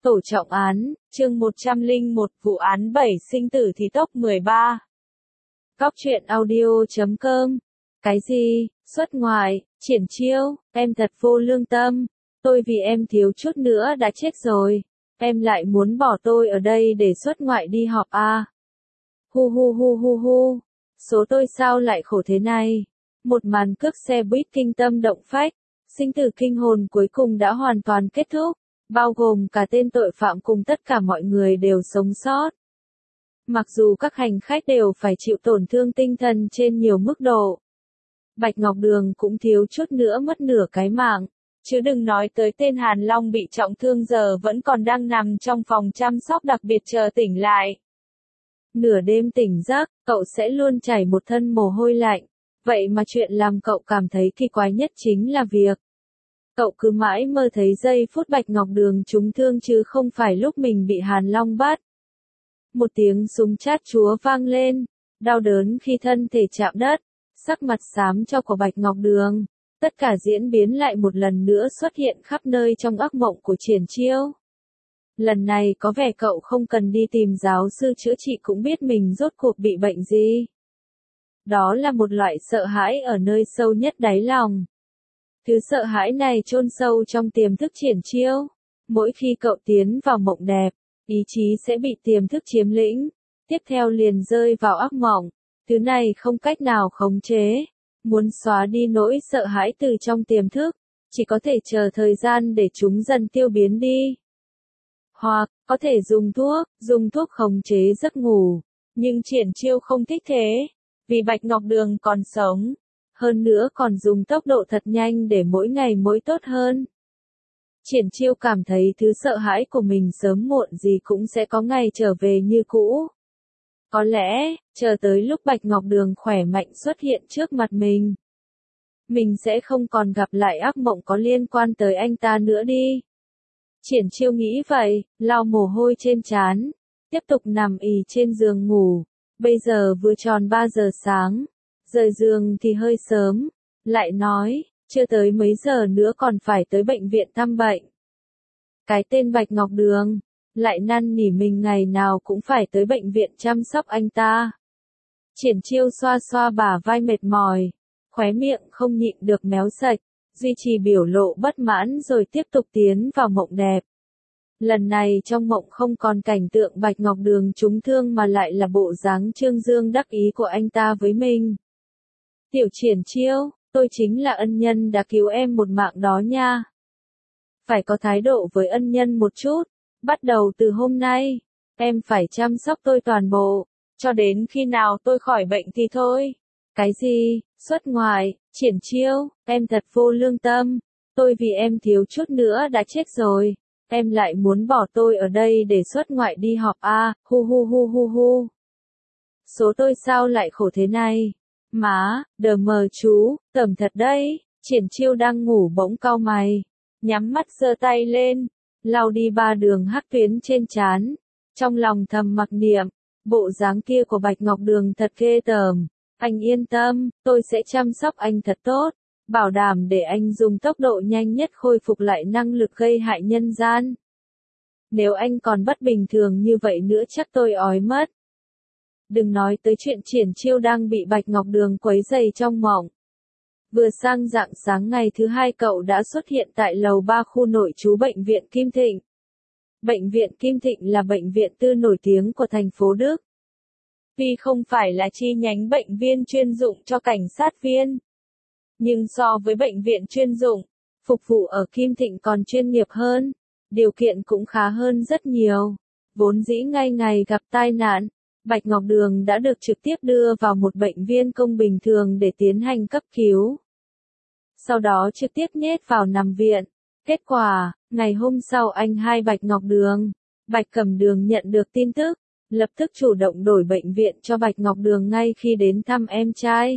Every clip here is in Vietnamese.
Tổ trọng án, chương 101, vụ án 7 sinh tử thì tốc 13. Cóc truyện audio.com. Cái gì, xuất ngoại, triển chiêu, em thật vô lương tâm. Tôi vì em thiếu chút nữa đã chết rồi. Em lại muốn bỏ tôi ở đây để xuất ngoại đi họp à. Hu hu hu hu hu. Số tôi sao lại khổ thế này. Một màn cướp xe buýt kinh tâm động phách. Sinh tử kinh hồn cuối cùng đã hoàn toàn kết thúc. Bao gồm cả tên tội phạm cùng tất cả mọi người đều sống sót. Mặc dù các hành khách đều phải chịu tổn thương tinh thần trên nhiều mức độ. Bạch Ngọc Đường cũng thiếu chút nữa mất nửa cái mạng. Chứ đừng nói tới tên Hàn Long bị trọng thương giờ vẫn còn đang nằm trong phòng chăm sóc đặc biệt chờ tỉnh lại. Nửa đêm tỉnh giấc, cậu sẽ luôn chảy một thân mồ hôi lạnh. Vậy mà chuyện làm cậu cảm thấy kỳ quái nhất chính là việc cậu cứ mãi mơ thấy giây phút Bạch Ngọc Đường trúng thương chứ không phải lúc mình bị Hàn Long bắt. Một tiếng súng chát chúa vang lên, đau đớn khi thân thể chạm đất, sắc mặt xám cho của Bạch Ngọc Đường. Tất cả diễn biến lại một lần nữa xuất hiện khắp nơi trong ác mộng của Triển Chiêu. Lần này có vẻ cậu không cần đi tìm giáo sư chữa trị cũng biết mình rốt cuộc bị bệnh gì. Đó là một loại sợ hãi ở nơi sâu nhất đáy lòng. Thứ sợ hãi này chôn sâu trong tiềm thức Triển Chiêu. Mỗi khi cậu tiến vào mộng đẹp, ý chí sẽ bị tiềm thức chiếm lĩnh, tiếp theo liền rơi vào ác mộng. Thứ này không cách nào khống chế. Muốn xóa đi nỗi sợ hãi từ trong tiềm thức, chỉ có thể chờ thời gian để chúng dần tiêu biến đi. Hoặc, có thể dùng thuốc khống chế giấc ngủ. Nhưng Triển Chiêu không thích thế, vì Bạch Ngọc Đường còn sống. Hơn nữa còn dùng tốc độ thật nhanh để mỗi ngày mỗi tốt hơn. Triển Chiêu cảm thấy thứ sợ hãi của mình sớm muộn gì cũng sẽ có ngày trở về như cũ. Có lẽ, chờ tới lúc Bạch Ngọc Đường khỏe mạnh xuất hiện trước mặt mình sẽ không còn gặp lại ác mộng có liên quan tới anh ta nữa đi. Triển Chiêu nghĩ vậy, lau mồ hôi trên trán, tiếp tục nằm ì trên giường ngủ. Bây giờ vừa tròn 3 giờ sáng. Rời giường thì hơi sớm, lại nói, chưa tới mấy giờ nữa còn phải tới bệnh viện thăm bệnh. Cái tên Bạch Ngọc Đường, lại năn nỉ mình ngày nào cũng phải tới bệnh viện chăm sóc anh ta. Triển Chiêu xoa xoa bả vai mệt mỏi, khóe miệng không nhịn được méo sạch, duy trì biểu lộ bất mãn rồi tiếp tục tiến vào mộng đẹp. Lần này trong mộng không còn cảnh tượng Bạch Ngọc Đường trúng thương mà lại là bộ dáng trương dương đắc ý của anh ta với mình. Tiểu Triển Chiêu, tôi chính là ân nhân đã cứu em một mạng đó nha. Phải có thái độ với ân nhân một chút. Bắt đầu từ hôm nay, em phải chăm sóc tôi toàn bộ, cho đến khi nào tôi khỏi bệnh thì thôi. Cái gì, xuất ngoại, Triển Chiêu, em thật vô lương tâm. Tôi vì em thiếu chút nữa đã chết rồi. Em lại muốn bỏ tôi ở đây để xuất ngoại đi họp à, hu hu hu hu hu. Số tôi sao lại khổ thế này. Má, đờ mờ chú, tầm thật đấy. Triển Chiêu đang ngủ bỗng cau mày, nhắm mắt giơ tay lên, lau đi 3 đường hắc tuyến trên trán. Trong lòng thầm mặc niệm, bộ dáng kia của Bạch Ngọc Đường thật ghê tởm. Anh yên tâm, tôi sẽ chăm sóc anh thật tốt, bảo đảm để anh dùng tốc độ nhanh nhất khôi phục lại năng lực gây hại nhân gian. Nếu anh còn bất bình thường như vậy nữa chắc tôi ói mất. Đừng nói tới chuyện Triển Chiêu đang bị Bạch Ngọc Đường quấy rầy trong mộng. Vừa sang rạng sáng ngày thứ hai cậu đã xuất hiện tại lầu 3 khu nội trú bệnh viện Kim Thịnh. Bệnh viện Kim Thịnh là bệnh viện tư nổi tiếng của thành phố Đức. Tuy không phải là chi nhánh bệnh viện chuyên dụng cho cảnh sát viên, nhưng so với bệnh viện chuyên dụng, phục vụ ở Kim Thịnh còn chuyên nghiệp hơn, điều kiện cũng khá hơn rất nhiều. Vốn dĩ ngay ngày gặp tai nạn, Bạch Ngọc Đường đã được trực tiếp đưa vào một bệnh viện công bình thường để tiến hành cấp cứu. Sau đó trực tiếp nhét vào nằm viện. Kết quả, ngày hôm sau anh hai Bạch Ngọc Đường, Bạch Cẩm Đường nhận được tin tức, lập tức chủ động đổi bệnh viện cho Bạch Ngọc Đường ngay khi đến thăm em trai.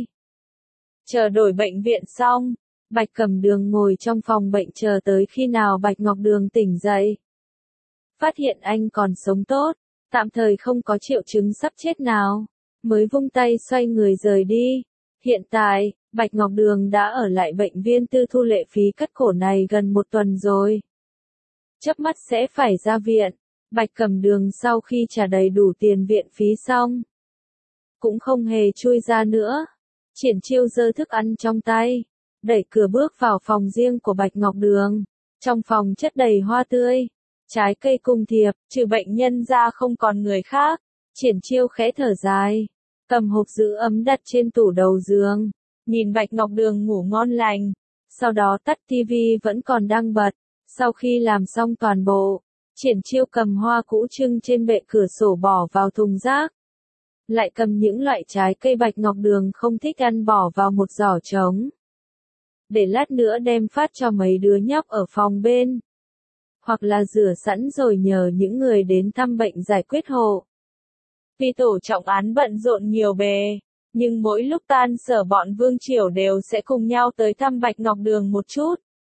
Chờ đổi bệnh viện xong, Bạch Cẩm Đường ngồi trong phòng bệnh chờ tới khi nào Bạch Ngọc Đường tỉnh dậy. Phát hiện anh còn sống tốt, tạm thời không có triệu chứng sắp chết nào, mới vung tay xoay người rời đi. Hiện tại, Bạch Ngọc Đường đã ở lại bệnh viện tư thu lệ phí cắt cổ này gần 1 tuần rồi. chớp mắt sẽ phải ra viện. Bạch Cẩm Đường sau khi trả đầy đủ tiền viện phí xong, cũng không hề chui ra nữa. Triển Chiêu giơ thức ăn trong tay, đẩy cửa bước vào phòng riêng của Bạch Ngọc Đường. Trong phòng chất đầy hoa tươi, trái cây cùng thiệp, trừ bệnh nhân ra không còn người khác. Triển Chiêu khẽ thở dài, cầm hộp giữ ấm đặt trên tủ đầu giường, nhìn Bạch Ngọc Đường ngủ ngon lành, sau đó tắt tivi vẫn còn đang bật. Sau khi làm xong toàn bộ, Triển Chiêu cầm hoa cũ trưng trên bệ cửa sổ bỏ vào thùng rác. Lại cầm những loại trái cây Bạch Ngọc Đường không thích ăn bỏ vào một giỏ trống. Để lát nữa đem phát cho mấy đứa nhóc ở phòng bên. Hoặc là rửa sẵn rồi nhờ những người đến thăm bệnh giải quyết hộ. Vì tổ trọng án bận rộn nhiều bề, nhưng mỗi lúc tan sở bọn Vương Triều đều sẽ cùng nhau tới thăm Bạch Ngọc Đường một chút.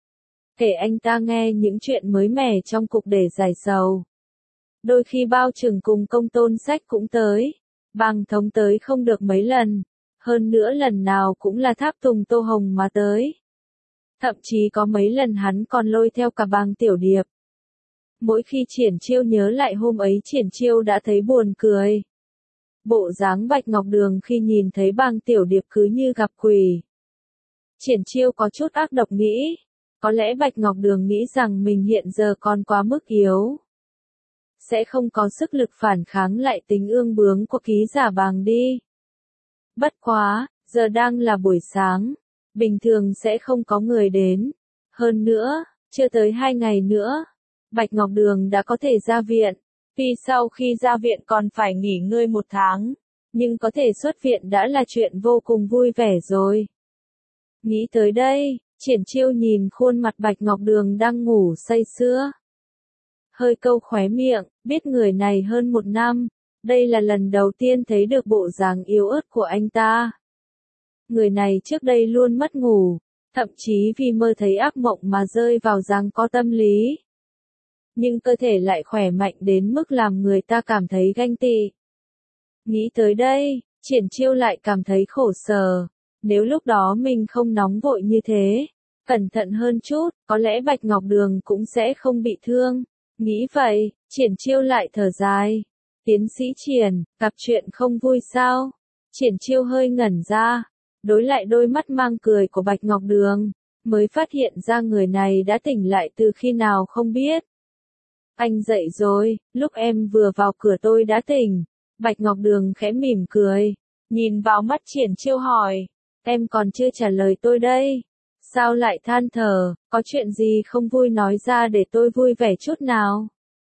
Kể anh ta nghe những chuyện mới mẻ trong cục để giải sầu. Đôi khi bao trưởng cùng Công Tôn Sách cũng tới. Bàng Thống tới không được mấy lần. Hơn nữa lần nào cũng là tháp tùng Tô Hồng mà tới. Thậm chí có mấy lần hắn còn lôi theo cả Bàng Tiểu Điệp. Mỗi khi Triển Chiêu nhớ lại hôm ấy Triển Chiêu đã thấy buồn cười. Bộ dáng Bạch Ngọc Đường khi nhìn thấy Bàng Tiểu Điệp cứ như gặp quỷ. Triển Chiêu có chút ác độc nghĩ. Có lẽ Bạch Ngọc Đường nghĩ rằng mình hiện giờ còn quá mức yếu. Sẽ không có sức lực phản kháng lại tính ương bướng của ký giả Bàng đi. Bất quá, giờ đang là buổi sáng. Bình thường sẽ không có người đến. Hơn nữa, chưa tới 2 ngày nữa, Bạch Ngọc Đường đã có thể ra viện. Vì sau khi ra viện còn phải nghỉ ngơi 1 tháng. Nhưng có thể xuất viện đã là chuyện vô cùng vui vẻ rồi. Nghĩ tới đây, Triển Chiêu nhìn khuôn mặt Bạch Ngọc Đường đang ngủ say sưa. Hơi câu khóe miệng, biết người này hơn 1 năm. Đây là lần đầu tiên thấy được bộ dáng yếu ớt của anh ta. Người này trước đây luôn mất ngủ, thậm chí vì mơ thấy ác mộng mà rơi vào giằng co tâm lý. Nhưng cơ thể lại khỏe mạnh đến mức làm người ta cảm thấy ganh tị. Nghĩ tới đây, Triển Chiêu lại cảm thấy khổ sở. Nếu lúc đó mình không nóng vội như thế, cẩn thận hơn chút, có lẽ Bạch Ngọc Đường cũng sẽ không bị thương. Nghĩ vậy, Triển Chiêu lại thở dài. Tiến sĩ Triển, gặp chuyện không vui sao? Triển Chiêu hơi ngẩn ra, đối lại đôi mắt mang cười của Bạch Ngọc Đường, mới phát hiện ra người này đã tỉnh lại từ khi nào không biết. Anh dậy rồi, lúc em vừa vào cửa tôi đã tỉnh. Bạch Ngọc Đường khẽ mỉm cười, nhìn vào mắt Triển Chiêu hỏi, em còn chưa trả lời tôi đây. Sao lại than thở, có chuyện gì không vui nói ra để tôi vui vẻ chút nào.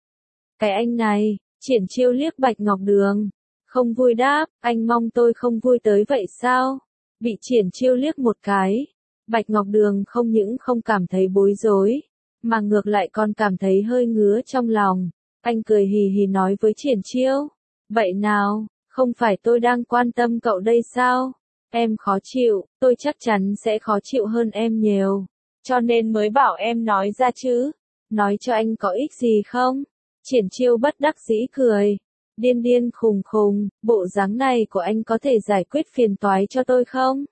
Cái anh này, Triển Chiêu liếc Bạch Ngọc Đường, không vui đáp, anh mong tôi không vui tới vậy sao? Bị Triển Chiêu liếc một cái, Bạch Ngọc Đường không những không cảm thấy bối rối, mà ngược lại còn cảm thấy hơi ngứa trong lòng. Anh cười hì hì nói với Triển Chiêu, vậy nào, không phải tôi đang quan tâm cậu đây sao? Em khó chịu, tôi chắc chắn sẽ khó chịu hơn em nhiều. Cho nên mới bảo em nói ra chứ. Nói cho anh có ích gì không? Triển Chiêu bất đắc dĩ cười. Điên điên khùng khùng, bộ dáng này của anh có thể giải quyết phiền toái cho tôi không?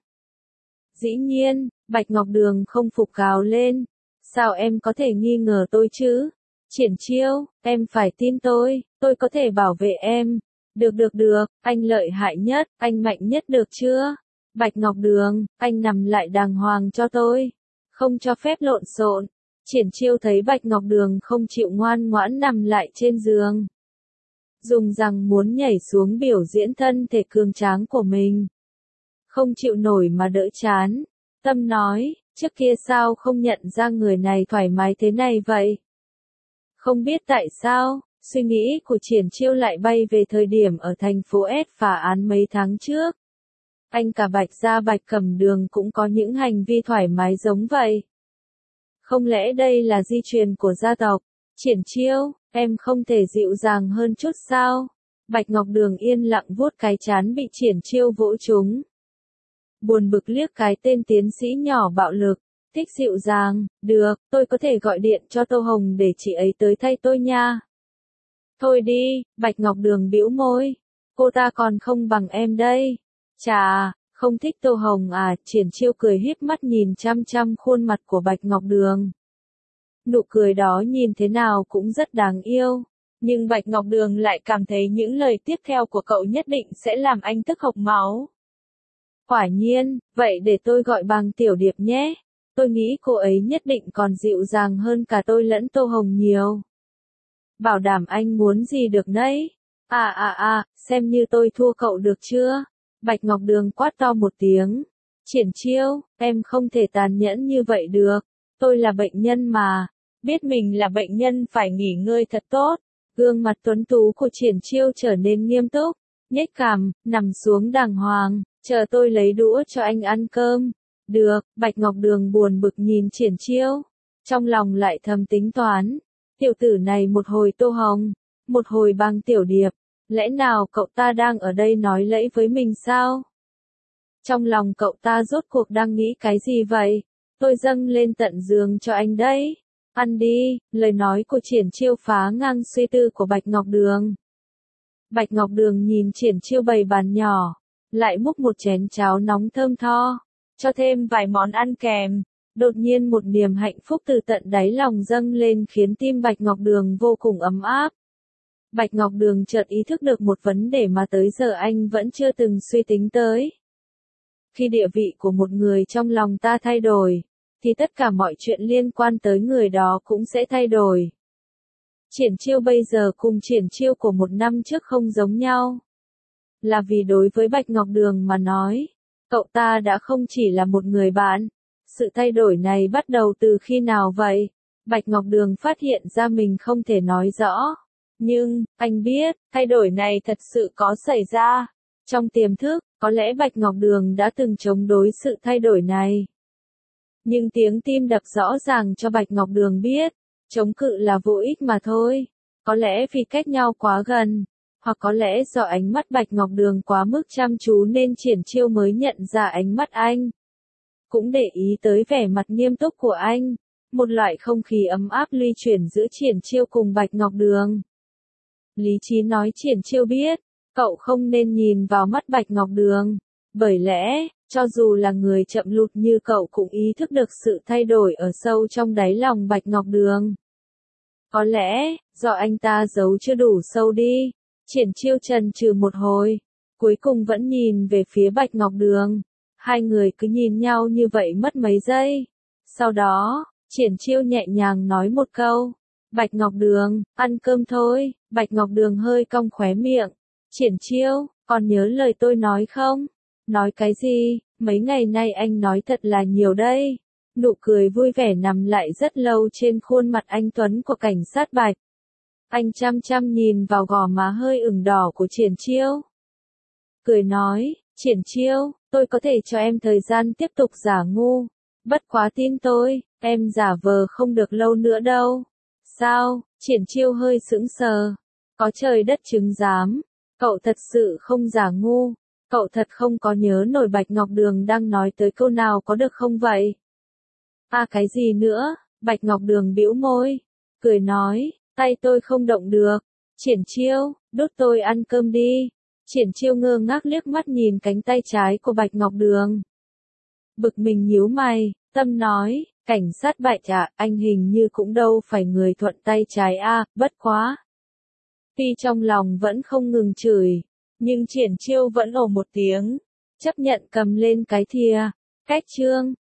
Dĩ nhiên, Bạch Ngọc Đường không phục gào lên. Sao em có thể nghi ngờ tôi chứ? Triển Chiêu, em phải tin tôi có thể bảo vệ em. Được, anh lợi hại nhất, anh mạnh nhất được chưa? Bạch Ngọc Đường, anh nằm lại đàng hoàng cho tôi. Không cho phép lộn xộn. Triển Chiêu thấy Bạch Ngọc Đường không chịu ngoan ngoãn nằm lại trên giường. Dùng rằng muốn nhảy xuống biểu diễn thân thể cường tráng của mình. Không chịu nổi mà đỡ chán. Tâm nói, trước kia sao không nhận ra người này thoải mái thế này vậy? Không biết tại sao, suy nghĩ của Triển Chiêu lại bay về thời điểm ở thành phố S phá án mấy tháng trước. Anh cả Bạch gia Bạch Cẩm Đường cũng có những hành vi thoải mái giống vậy. Không lẽ đây là di truyền của gia tộc? Triển Chiêu, em không thể dịu dàng hơn chút sao? Bạch Ngọc Đường yên lặng vuốt cái trán bị Triển Chiêu vỗ trúng. Buồn bực liếc cái tên tiến sĩ nhỏ bạo lực. Thích dịu dàng, được, tôi có thể gọi điện cho Tô Hồng để chị ấy tới thay tôi nha. Thôi đi, Bạch Ngọc Đường bĩu môi. Cô ta còn không bằng em đây. Chà, không thích Tô Hồng à? Triển Chiêu cười híp mắt nhìn chăm chăm khuôn mặt của Bạch Ngọc Đường. Nụ cười đó nhìn thế nào cũng rất đáng yêu. Nhưng Bạch Ngọc Đường lại cảm thấy những lời tiếp theo của cậu nhất định sẽ làm anh tức hộc máu. Quả nhiên, vậy để tôi gọi bằng Tiểu Điệp nhé. Tôi nghĩ cô ấy nhất định còn dịu dàng hơn cả tôi lẫn Tô Hồng nhiều. Bảo đảm anh muốn gì được đấy. Xem như tôi thua cậu được chưa? Bạch Ngọc Đường quát to một tiếng. Triển Chiêu, em không thể tàn nhẫn như vậy được. Tôi là bệnh nhân mà. Biết mình là bệnh nhân phải nghỉ ngơi thật tốt. Gương mặt tuấn tú của Triển Chiêu trở nên nghiêm túc. Nhếch cằm, nằm xuống đàng hoàng. Chờ tôi lấy đũa cho anh ăn cơm. Được, Bạch Ngọc Đường buồn bực nhìn Triển Chiêu. Trong lòng lại thầm tính toán. Tiểu tử này một hồi Tô Hồng, một hồi bằng Tiểu Điệp. Lẽ nào cậu ta đang ở đây nói lẫy với mình sao? Trong lòng cậu ta rốt cuộc đang nghĩ cái gì vậy? Tôi dâng lên tận giường cho anh đấy. Ăn đi, lời nói của Triển Chiêu phá ngang suy tư của Bạch Ngọc Đường. Bạch Ngọc Đường nhìn Triển Chiêu bày bàn nhỏ, lại múc một chén cháo nóng thơm tho, cho thêm vài món ăn kèm. Đột nhiên một niềm hạnh phúc từ tận đáy lòng dâng lên khiến tim Bạch Ngọc Đường vô cùng ấm áp. Bạch Ngọc Đường chợt ý thức được một vấn đề mà tới giờ anh vẫn chưa từng suy tính tới. Khi địa vị của một người trong lòng ta thay đổi, thì tất cả mọi chuyện liên quan tới người đó cũng sẽ thay đổi. Triển Chiêu bây giờ cùng Triển Chiêu của một năm trước không giống nhau. Là vì đối với Bạch Ngọc Đường mà nói, cậu ta đã không chỉ là một người bạn. Sự thay đổi này bắt đầu từ khi nào vậy? Bạch Ngọc Đường phát hiện ra mình không thể nói rõ. Nhưng, anh biết, thay đổi này thật sự có xảy ra. Trong tiềm thức, có lẽ Bạch Ngọc Đường đã từng chống đối sự thay đổi này. Nhưng tiếng tim đập rõ ràng cho Bạch Ngọc Đường biết, chống cự là vô ích mà thôi. Có lẽ vì cách nhau quá gần, hoặc có lẽ do ánh mắt Bạch Ngọc Đường quá mức chăm chú nên Triển Chiêu mới nhận ra ánh mắt anh. Cũng để ý tới vẻ mặt nghiêm túc của anh, một loại không khí ấm áp luy chuyển giữa Triển Chiêu cùng Bạch Ngọc Đường. Lý trí nói Triển Chiêu biết, cậu không nên nhìn vào mắt Bạch Ngọc Đường, bởi lẽ, cho dù là người chậm lụt như cậu cũng ý thức được sự thay đổi ở sâu trong đáy lòng Bạch Ngọc Đường. Có lẽ, do anh ta giấu chưa đủ sâu đi. Triển Chiêu chần chừ một hồi, cuối cùng vẫn nhìn về phía Bạch Ngọc Đường. Hai người cứ nhìn nhau như vậy mất mấy giây. Sau đó, Triển Chiêu nhẹ nhàng nói một câu. Bạch Ngọc Đường, ăn cơm thôi. Bạch Ngọc Đường hơi cong khóe miệng. Triển Chiêu, còn nhớ lời tôi nói không? Nói cái gì? Mấy ngày nay anh nói thật là nhiều đây. Nụ cười vui vẻ nằm lại rất lâu trên khuôn mặt anh tuấn của cảnh sát Bạch. Anh chăm chăm nhìn vào gò má hơi ửng đỏ của Triển Chiêu. Cười nói, Triển Chiêu, tôi có thể cho em thời gian tiếp tục giả ngu. Bất quá tin tôi, em giả vờ không được lâu nữa đâu. Sao? Triển Chiêu hơi sững sờ. Có trời đất chứng giám. Cậu thật sự không giả ngu. Cậu thật không có nhớ nổi Bạch Ngọc Đường đang nói tới câu nào có được không vậy? Cái gì nữa? Bạch Ngọc Đường bĩu môi. Cười nói, tay tôi không động được. Triển Chiêu, đút tôi ăn cơm đi. Triển Chiêu ngơ ngác liếc mắt nhìn cánh tay trái của Bạch Ngọc Đường. Bực mình nhíu mày, tâm nói, cảnh sát Bạch anh hình như cũng đâu phải người thuận tay trái bất quá. Tuy trong lòng vẫn không ngừng chửi, nhưng Triển Chiêu vẫn ồ một tiếng, chấp nhận cầm lên cái thìa. Cách chương,